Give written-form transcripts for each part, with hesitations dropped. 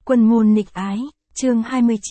Quân môn nghịch ái, chương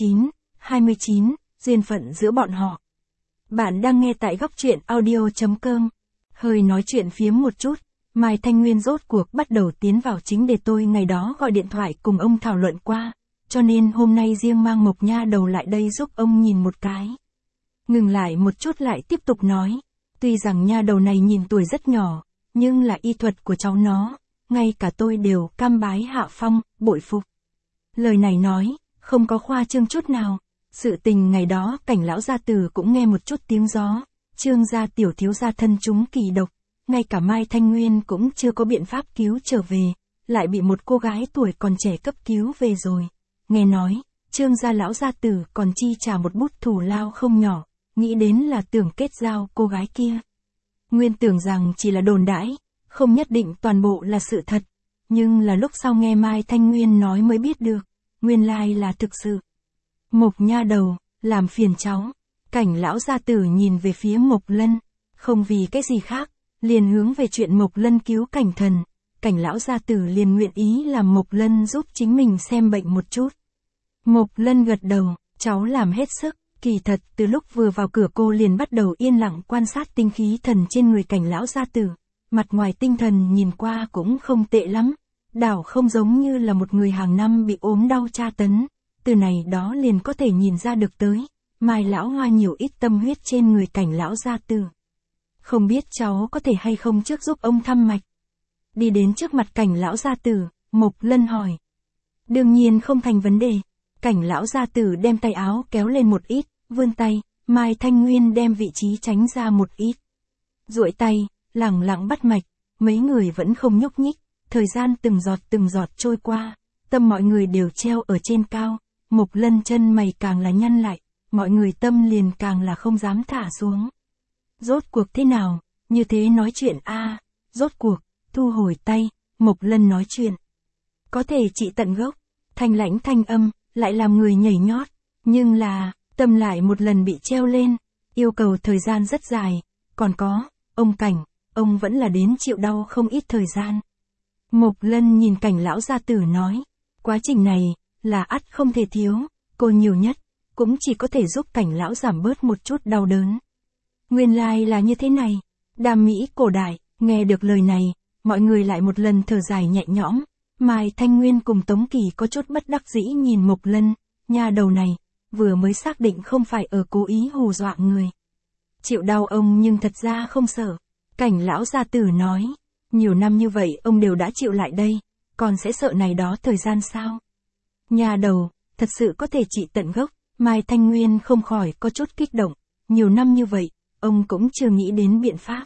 29, duyên phận giữa bọn họ. Bạn đang nghe tại góc truyện audio.com. Hơi nói chuyện phiếm một chút, Mai Thanh Nguyên rốt cuộc bắt đầu tiến vào chính đề tôi ngày đó gọi điện thoại cùng ông thảo luận qua, cho nên hôm nay riêng mang Mộc Nha Đầu lại đây giúp ông nhìn một cái. Ngừng lại một chút lại tiếp tục nói, tuy rằng nha đầu này nhìn tuổi rất nhỏ, nhưng là y thuật của cháu nó, ngay cả tôi đều cam bái hạ phong, bội phục. Lời này nói, không có khoa trương chút nào. Sự tình ngày đó Cảnh lão gia tử cũng nghe một chút tiếng gió, Trương gia tiểu thiếu gia thân chúng kỳ độc, ngay cả Mai Thanh Nguyên cũng chưa có biện pháp cứu trở về, lại bị một cô gái tuổi còn trẻ cấp cứu về rồi. Nghe nói, Trương gia lão gia tử còn chi trả một bút thù lao không nhỏ, nghĩ đến là tưởng kết giao cô gái kia. Nguyên tưởng rằng chỉ là đồn đãi, không nhất định toàn bộ là sự thật, nhưng là lúc sau nghe Mai Thanh Nguyên nói mới biết được, nguyên lai là thực sự. Mộc Nha Đầu, làm phiền cháu. Cảnh lão gia tử nhìn về phía Mộc Lân, không vì cái gì khác, liền hướng về chuyện Mộc Lân cứu Cảnh thần. Cảnh lão gia tử liền nguyện ý làm Mộc Lân giúp chính mình xem bệnh một chút. Mộc Lân gật đầu, cháu làm hết sức. Kỳ thật từ lúc vừa vào cửa cô liền bắt đầu yên lặng quan sát tinh khí thần trên người Cảnh lão gia tử. Mặt ngoài tinh thần nhìn qua cũng không tệ lắm, đảo không giống như là một người hàng năm bị ốm đau tra tấn, từ này đó liền có thể nhìn ra được tới, Mai lão hoa nhiều ít tâm huyết trên người Cảnh lão gia tử. Không biết cháu có thể hay không trước giúp ông thăm mạch. Đi đến trước mặt Cảnh lão gia tử, Mộc Lân hỏi. Đương nhiên không thành vấn đề. Cảnh lão gia tử đem tay áo kéo lên một ít, vươn tay, Mai Thanh Nguyên đem vị trí tránh ra một ít. Duỗi tay, lẳng lặng bắt mạch, mấy người vẫn không nhúc nhích, thời gian từng giọt trôi qua, tâm mọi người đều treo ở trên cao, Mộc Lân chân mày càng là nhăn lại, mọi người tâm liền càng là không dám thả xuống. Rốt cuộc thế nào, như thế nói chuyện a, rốt cuộc, thu hồi tay, Mộc Lân nói chuyện. Có thể trị tận gốc, thanh lãnh thanh âm, lại làm người nhảy nhót, nhưng là, tâm lại một lần bị treo lên, yêu cầu thời gian rất dài, còn có, ông Cảnh, ông vẫn là đến chịu đau không ít thời gian. Mộc Lân nhìn Cảnh lão gia tử nói, quá trình này, là ắt không thể thiếu, cô nhiều nhất, cũng chỉ có thể giúp Cảnh lão giảm bớt một chút đau đớn. Nguyên lai là như thế này, Đàm Mỹ cổ đại, nghe được lời này, mọi người lại một lần thở dài nhẹ nhõm, Mai Thanh Nguyên cùng Tống Kỳ có chút bất đắc dĩ nhìn Mộc Lân, nha đầu này, vừa mới xác định không phải ở cố ý hù dọa người. Chịu đau ông nhưng thật ra không sợ. Cảnh lão gia tử nói, nhiều năm như vậy ông đều đã chịu lại đây, còn sẽ sợ này đó thời gian sao? Nha đầu, thật sự có thể trị tận gốc, Mai Thanh Nguyên không khỏi có chút kích động, nhiều năm như vậy, ông cũng chưa nghĩ đến biện pháp.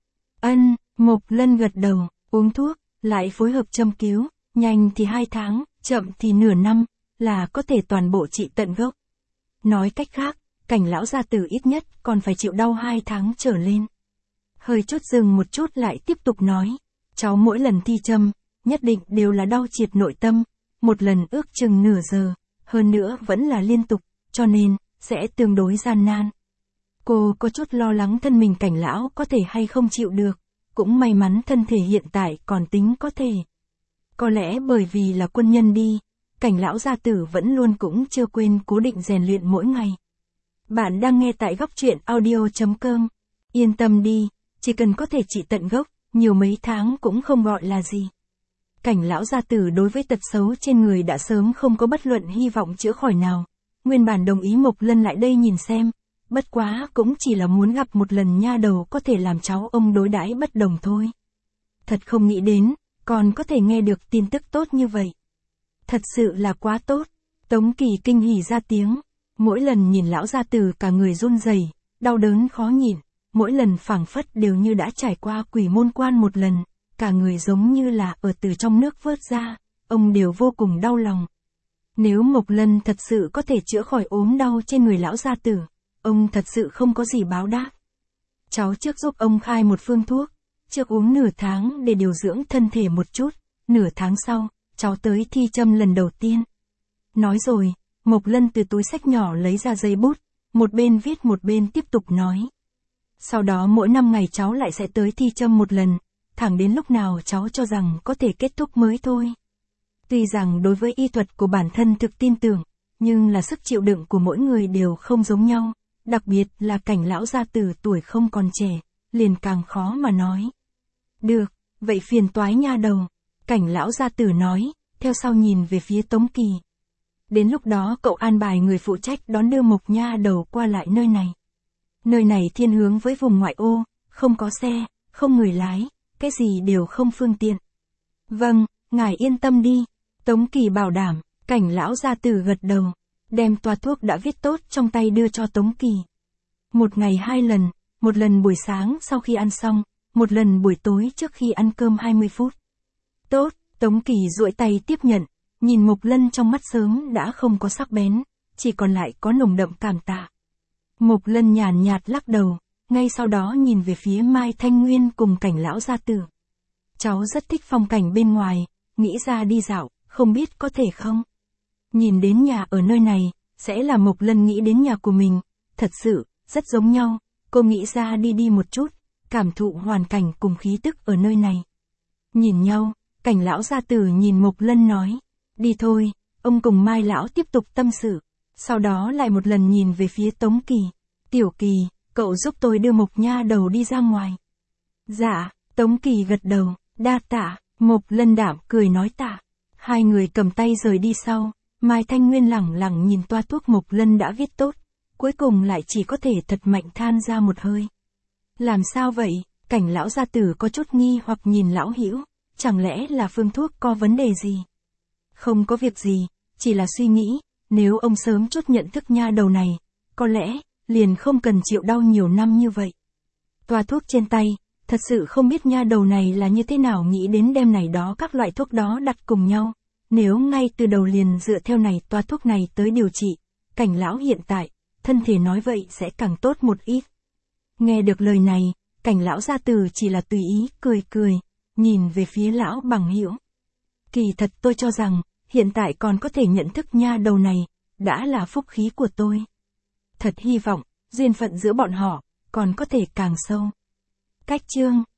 Mộc Lân gật đầu, uống thuốc, lại phối hợp châm cứu, nhanh thì 2 tháng, chậm thì nửa năm, là có thể toàn bộ trị tận gốc. Nói cách khác, Cảnh lão gia tử ít nhất còn phải chịu đau 2 tháng trở lên. Hơi chút dừng một chút lại tiếp tục nói, cháu mỗi lần thi châm, nhất định đều là đau triệt nội tâm, một lần ước chừng nửa giờ, hơn nữa vẫn là liên tục, cho nên, sẽ tương đối gian nan. Cô có chút lo lắng thân mình Cảnh lão có thể hay không chịu được, cũng may mắn thân thể hiện tại còn tính có thể. Có lẽ bởi vì là quân nhân đi, Cảnh lão gia tử vẫn luôn cũng chưa quên cố định rèn luyện mỗi ngày. Bạn đang nghe tại góc truyện audio.com. Yên tâm đi, chỉ cần có thể trị tận gốc, nhiều mấy tháng cũng không gọi là gì. Cảnh lão gia tử đối với tật xấu trên người đã sớm không có bất luận hy vọng chữa khỏi nào. Nguyên bản đồng ý Mộc Lân lại đây nhìn xem, bất quá cũng chỉ là muốn gặp một lần nha đầu có thể làm cháu ông đối đãi bất đồng thôi. Thật không nghĩ đến, còn có thể nghe được tin tức tốt như vậy. Thật sự là quá tốt. Tống Kỳ kinh hỉ ra tiếng, mỗi lần nhìn lão gia tử cả người run rẩy, đau đớn khó nhịn, mỗi lần phảng phất đều như đã trải qua quỷ môn quan một lần, cả người giống như là ở từ trong nước vớt ra, ông đều vô cùng đau lòng. Nếu Mộc Lân thật sự có thể chữa khỏi ốm đau trên người lão gia tử, ông thật sự không có gì báo đáp. Cháu trước giúp ông khai một phương thuốc, trước uống nửa tháng để điều dưỡng thân thể một chút, nửa tháng sau, cháu tới thi châm lần đầu tiên. Nói rồi, Mộc Lân từ túi xách nhỏ lấy ra giấy bút, một bên viết một bên tiếp tục nói. Sau đó mỗi 5 ngày cháu lại sẽ tới thi châm một lần, thẳng đến lúc nào cháu cho rằng có thể kết thúc mới thôi. Tuy rằng đối với y thuật của bản thân thực tin tưởng, nhưng là sức chịu đựng của mỗi người đều không giống nhau, đặc biệt là Cảnh lão gia tử tuổi không còn trẻ, liền càng khó mà nói. Được, vậy phiền toái nha đầu, Cảnh lão gia tử nói, theo sau nhìn về phía Tống Kỳ. Đến lúc đó cậu an bài người phụ trách đón đưa Mộc nha đầu qua lại nơi này. Nơi này thiên hướng với vùng ngoại ô, không có xe, không người lái, cái gì đều không phương tiện. Vâng, ngài yên tâm đi, Tống Kỳ bảo đảm. Cảnh lão gia tử gật đầu, đem toa thuốc đã viết tốt trong tay đưa cho Tống Kỳ. Một ngày 2 lần, một lần buổi sáng sau khi ăn xong, một lần buổi tối trước khi ăn cơm 20 phút. Tốt, Tống Kỳ duỗi tay tiếp nhận, nhìn Mộc Lân trong mắt sớm đã không có sắc bén, chỉ còn lại có nồng đậm cảm tạ. Mộc Lân nhàn nhạt lắc đầu, ngay sau đó nhìn về phía Mai Thanh Nguyên cùng Cảnh lão gia tử. Cháu rất thích phong cảnh bên ngoài, nghĩ ra đi dạo, không biết có thể không? Nhìn đến nhà ở nơi này, sẽ là Mộc Lân nghĩ đến nhà của mình, thật sự, rất giống nhau, cô nghĩ ra đi một chút, cảm thụ hoàn cảnh cùng khí tức ở nơi này. Nhìn nhau, Cảnh lão gia tử nhìn Mộc Lân nói, đi thôi, ông cùng Mai lão tiếp tục tâm sự, sau đó lại một lần nhìn về phía Tống Kỳ, Tiểu Kỳ, cậu giúp tôi đưa Mộc nha đầu đi ra ngoài. Dạ, Tống Kỳ gật đầu, đa tạ, Mộc Lân đảm cười nói tạ. Hai người cầm tay rời đi sau, Mai Thanh Nguyên lẳng lặng nhìn toa thuốc Mộc Lân đã viết tốt, cuối cùng lại chỉ có thể thật mạnh than ra một hơi. Làm sao vậy? Cảnh lão gia tử có chút nghi hoặc nhìn lão Hữu, chẳng lẽ là phương thuốc có vấn đề gì? Không có việc gì, chỉ là suy nghĩ, nếu ông sớm chút nhận thức nha đầu này, có lẽ, liền không cần chịu đau nhiều năm như vậy. Toa thuốc trên tay, thật sự không biết nha đầu này là như thế nào nghĩ đến đem này đó các loại thuốc đó đặt cùng nhau. Nếu ngay từ đầu liền dựa theo này toa thuốc này tới điều trị, Cảnh lão hiện tại, thân thể nói vậy sẽ càng tốt một ít. Nghe được lời này, Cảnh lão gia tử chỉ là tùy ý cười, nhìn về phía lão Bằng Hữu. Kỳ thật tôi cho rằng, hiện tại còn có thể nhận thức nha đầu này, đã là phúc khí của tôi. Thật hy vọng, duyên phận giữa bọn họ, còn có thể càng sâu. Cách chương